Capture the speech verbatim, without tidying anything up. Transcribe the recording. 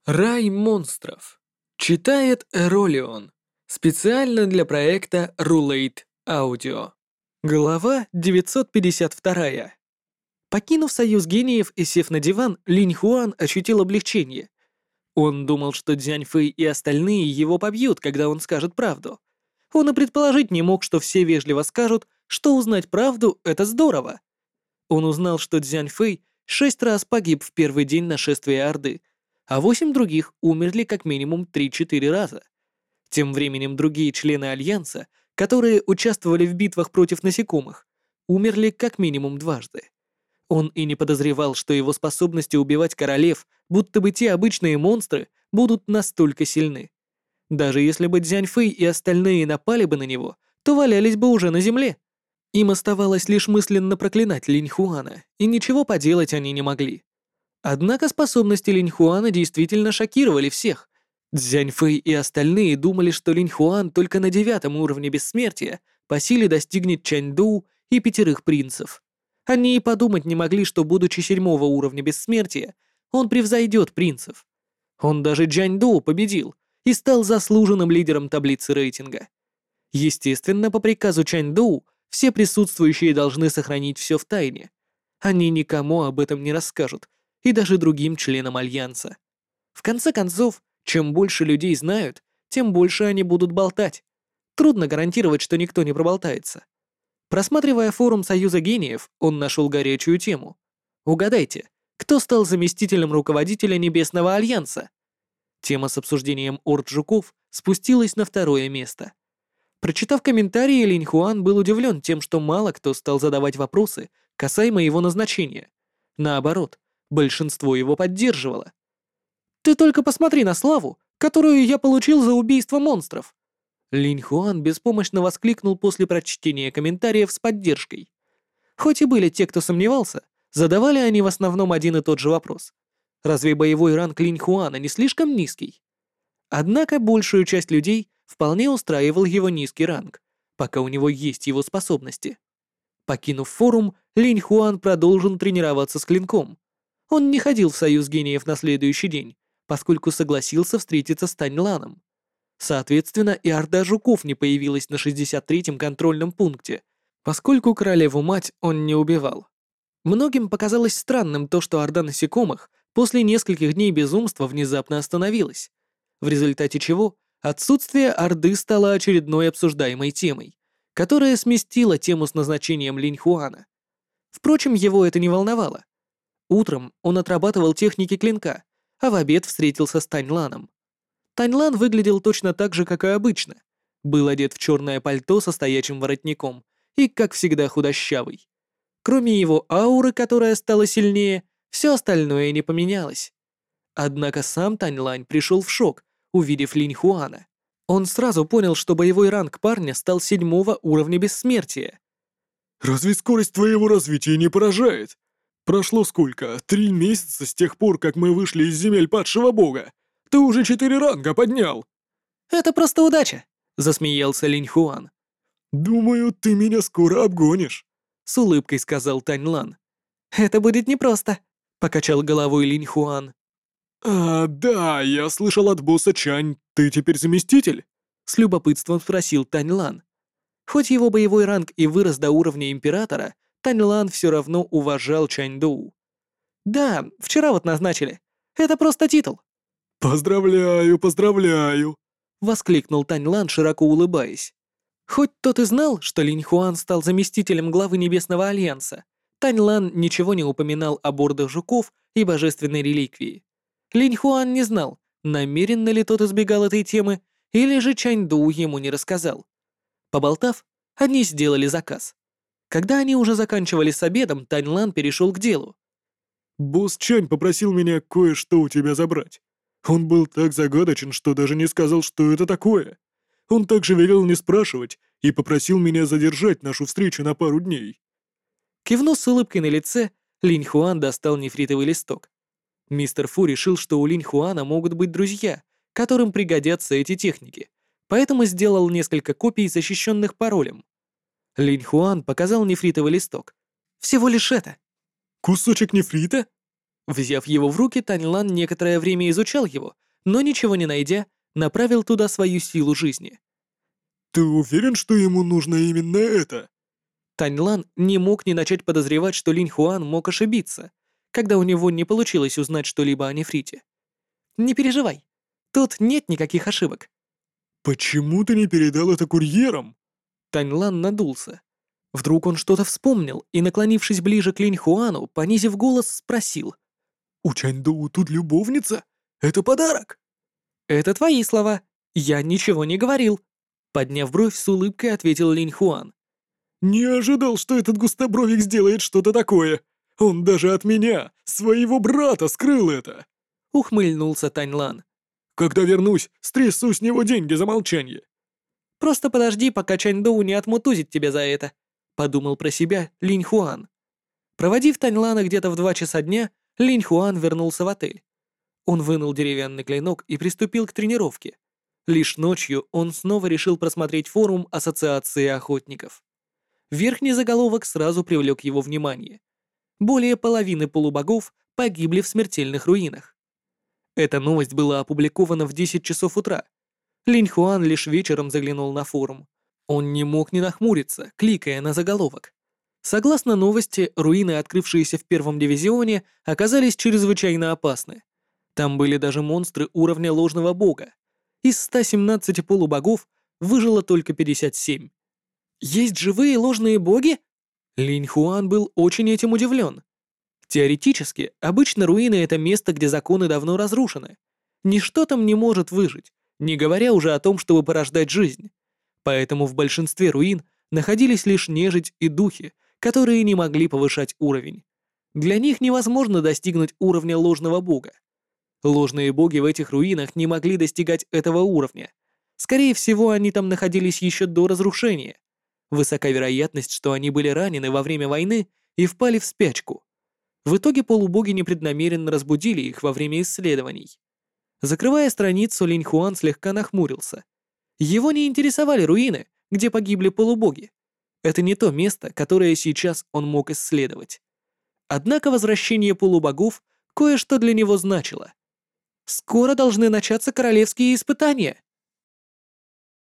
Рай монстров. Читает Эролион. Специально для проекта Rulate Audio. Глава девятьсот пятьдесят два. Покинув союз гениев и сев на диван, Линь Хуан ощутил облегчение. Он думал, что Дзянь Фэй и остальные его побьют, когда он скажет правду. Он и предположить не мог, что все вежливо скажут, что узнать правду — это здорово. Он узнал, что Дзянь Фэй шесть раз погиб в первый день нашествия Орды, а восемь других умерли как минимум три-четыре раза. Тем временем другие члены Альянса, которые участвовали в битвах против насекомых, умерли как минимум дважды. Он и не подозревал, что его способности убивать королев, будто бы те обычные монстры, будут настолько сильны. Даже если бы Дзянь Фэй и остальные напали бы на него, то валялись бы уже на земле. Им оставалось лишь мысленно проклинать Линь Хуана, и ничего поделать они не могли. Однако способности Линь Хуана действительно шокировали всех. Цзянь Фэй и остальные думали, что Линь Хуан только на девятом уровне бессмертия по силе достигнет Чаньдоу и пятерых принцев. Они и подумать не могли, что, будучи седьмого уровня бессмертия, он превзойдет принцев. Он даже Чаньдоу победил и стал заслуженным лидером таблицы рейтинга. Естественно, по приказу Чаньдоу все присутствующие должны сохранить все в тайне. Они никому об этом не расскажут, и даже другим членам Альянса. В конце концов, чем больше людей знают, тем больше они будут болтать. Трудно гарантировать, что никто не проболтается. Просматривая форум Союза гениев, он нашел горячую тему. Угадайте, кто стал заместителем руководителя Небесного Альянса? Тема с обсуждением орд жуков спустилась на второе место. Прочитав комментарии, Линь Хуан был удивлен тем, что мало кто стал задавать вопросы касаемо его назначения. Наоборот, большинство его поддерживало. «Ты только посмотри на славу, которую я получил за убийство монстров!» Линь Хуан беспомощно воскликнул после прочтения комментариев с поддержкой. Хоть и были те, кто сомневался, задавали они в основном один и тот же вопрос. Разве боевой ранг Линь Хуана не слишком низкий? Однако большую часть людей вполне устраивал его низкий ранг, пока у него есть его способности. Покинув форум, Линь Хуан продолжил тренироваться с клинком. Он не ходил в Союз гениев на следующий день, поскольку согласился встретиться с Тань Ланом. Соответственно, и Орда Жуков не появилась на шестьдесят третьем контрольном пункте, поскольку королеву-мать он не убивал. Многим показалось странным то, что Орда Насекомых после нескольких дней безумства внезапно остановилась, в результате чего отсутствие Орды стало очередной обсуждаемой темой, которая сместила тему с назначением Линь Хуана. Впрочем, его это не волновало. Утром он отрабатывал техники клинка, а в обед встретился с Тань Ланом. Тань Лан выглядел точно так же, как и обычно. Был одет в черное пальто со стоячим воротником и, как всегда, худощавый. Кроме его ауры, которая стала сильнее, все остальное не поменялось. Однако сам Тань Лань пришел в шок, увидев Линь Хуана. Он сразу понял, что боевой ранг парня стал седьмого уровня бессмертия. «Разве скорость твоего развития не поражает? Прошло сколько? Три месяца с тех пор, как мы вышли из земель падшего бога. Ты уже четыре ранга поднял!» «Это просто удача», — засмеялся Линь Хуан. «Думаю, ты меня скоро обгонишь», — с улыбкой сказал Тань Лан. «Это будет непросто», — покачал головой Линь Хуан. «А, да, я слышал от босса Чань, ты теперь заместитель?» — с любопытством спросил Тань Лан. Хоть его боевой ранг и вырос до уровня императора, Тань Лан все равно уважал Чань Доу. «Да, вчера вот назначили. Это просто титул», «Поздравляю, поздравляю!» — воскликнул Тань Лан, широко улыбаясь. Хоть тот и знал, что Линь Хуан стал заместителем главы Небесного Альянса, Тань Лан ничего не упоминал о бордах жуков и божественной реликвии. Линь Хуан не знал, намеренно ли тот избегал этой темы, или же Чань Доу ему не рассказал. Поболтав, они сделали заказ. Когда они уже заканчивали с обедом, Тань Лан перешел к делу. «Босс Чань попросил меня кое-что у тебя забрать. Он был так загадочен, что даже не сказал, что это такое. Он также велел не спрашивать и попросил меня задержать нашу встречу на пару дней». Кивнув с улыбкой на лице, Линь Хуан достал нефритовый листок. Мистер Фу решил, что у Линь Хуана могут быть друзья, которым пригодятся эти техники, поэтому сделал несколько копий, защищенных паролем. Линь Хуан показал нефритовый листок. Всего лишь это. «Кусочек нефрита?» Взяв его в руки, Таньлан некоторое время изучал его, но ничего не найдя, направил туда свою силу жизни. «Ты уверен, что ему нужно именно это?» Таньлан не мог не начать подозревать, что Линь Хуан мог ошибиться, когда у него не получилось узнать что-либо о нефрите. «Не переживай, тут нет никаких ошибок». «Почему ты не передал это курьерам?» Таньлан надулся. Вдруг он что-то вспомнил и, наклонившись ближе к Линь Хуану, понизив голос, спросил. «У Чаньдоу тут любовница? Это подарок!» «Это твои слова. Я ничего не говорил». Подняв бровь, с улыбкой ответил Линь Хуан. «Не ожидал, что этот густобровик сделает что-то такое. Он даже от меня, своего брата, скрыл это!» Ухмыльнулся Таньлан. «Когда вернусь, стрясу с него деньги за молчание». «Просто подожди, пока Чаньдоу не отмутузит тебя за это», — подумал про себя Линь Хуан. Проводив Таньлана где-то в два часа дня, Линь Хуан вернулся в отель. Он вынул деревянный клинок и приступил к тренировке. Лишь ночью он снова решил просмотреть форум Ассоциации охотников. Верхний заголовок сразу привлек его внимание. Более половины полубогов погибли в смертельных руинах. Эта новость была опубликована в десять часов утра. Линь Хуан лишь вечером заглянул на форум. Он не мог не нахмуриться, кликая на заголовок. Согласно новости, руины, открывшиеся в первом дивизионе, оказались чрезвычайно опасны. Там были даже монстры уровня ложного бога. Из ста семнадцати полубогов выжило только пятьдесят семь. Есть живые ложные боги? Линь Хуан был очень этим удивлен. Теоретически, обычно руины — это место, где законы давно разрушены. Ничто там не может выжить, не говоря уже о том, чтобы порождать жизнь. Поэтому в большинстве руин находились лишь нежить и духи, которые не могли повышать уровень. Для них невозможно достигнуть уровня ложного бога. Ложные боги в этих руинах не могли достигать этого уровня. Скорее всего, они там находились еще до разрушения. Высока вероятность, что они были ранены во время войны и впали в спячку. В итоге полубоги непреднамеренно разбудили их во время исследований. Закрывая страницу, Линь Хуан слегка нахмурился. Его не интересовали руины, где погибли полубоги. Это не то место, которое сейчас он мог исследовать. Однако возвращение полубогов кое-что для него значило. Скоро должны начаться королевские испытания.